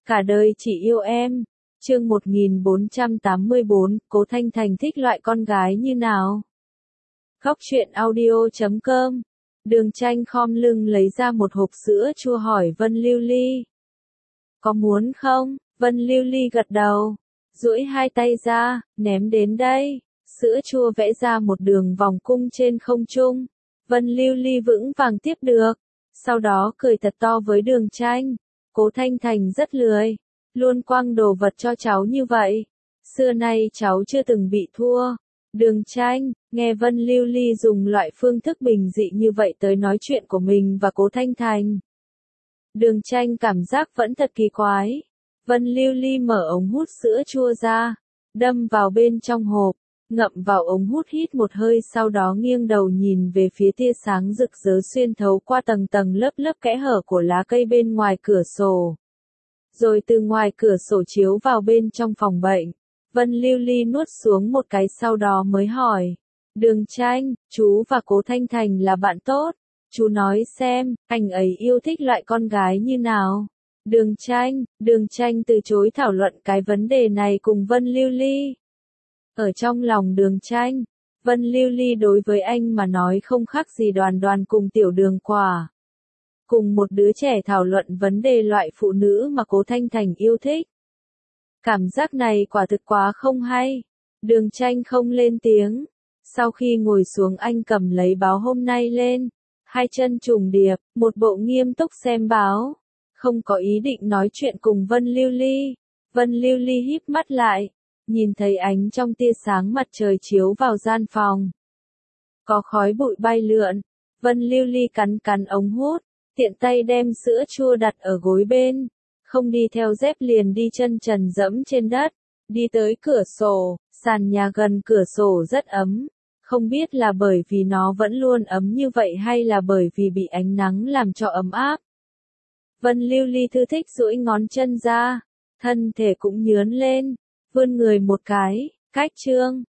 Cả đời chỉ yêu em. Chương 1484, Cố Thanh Thành thích loại con gái như nào? Góc truyện audio.com. Đường Tranh khom lưng lấy ra một hộp sữa chua hỏi Vân Lưu Ly. Có muốn không? Vân Lưu Ly gật đầu, duỗi hai tay ra, ném đến đây. Sữa chua vẽ ra một đường vòng cung trên không trung. Vân Lưu Ly vững vàng tiếp được, sau đó cười thật to với Đường Tranh. Cố Thanh Thành rất lười, luôn quăng đồ vật cho cháu như vậy. Xưa nay cháu chưa từng bị thua. Đường Tranh, nghe Vân Lưu Ly dùng loại phương thức bình dị như vậy tới nói chuyện của mình và Cố Thanh Thành. Đường Tranh cảm giác vẫn thật kỳ quái. Vân Lưu Ly mở ống hút sữa chua ra, đâm vào bên trong hộp, ngậm vào ống hút hít một hơi, sau đó nghiêng đầu nhìn về phía tia sáng rực rỡ xuyên thấu qua tầng tầng lớp lớp kẽ hở của lá cây bên ngoài cửa sổ. Rồi từ ngoài cửa sổ chiếu vào bên trong phòng bệnh. Vân Lưu Ly nuốt xuống một cái sau đó mới hỏi. Đường Tranh, chú và Cố Thanh Thành là bạn tốt. Chú nói xem, anh ấy yêu thích loại con gái như nào? Đường Tranh từ chối thảo luận cái vấn đề này cùng Vân Lưu Ly. Ở trong lòng Đường Tranh, Vân Lưu Ly đối với anh mà nói không khác gì Đoàn Đoàn cùng Tiểu Đường Quả. Cùng một đứa trẻ thảo luận vấn đề loại phụ nữ mà Cố Thanh Thành yêu thích. Cảm giác này quả thực quá không hay. Đường Tranh không lên tiếng. Sau khi ngồi xuống anh cầm lấy báo hôm nay lên. Hai chân trùng điệp, một bộ nghiêm túc xem báo. Không có ý định nói chuyện cùng Vân Lưu Ly. Vân Lưu Ly híp mắt lại. Nhìn thấy ánh trong tia sáng mặt trời chiếu vào gian phòng. Có khói bụi bay lượn. Vân Lưu Ly cắn ống hút. Tiện tay đem sữa chua đặt ở gối bên. Không đi theo dép liền đi chân trần dẫm trên đất. Đi tới cửa sổ, sàn nhà gần cửa sổ rất ấm. Không biết là bởi vì nó vẫn luôn ấm như vậy hay là bởi vì bị ánh nắng làm cho ấm áp. Vân Lưu Ly thư thích duỗi ngón chân ra. Thân thể cũng nhướn lên. Vươn người một cái, cách chương.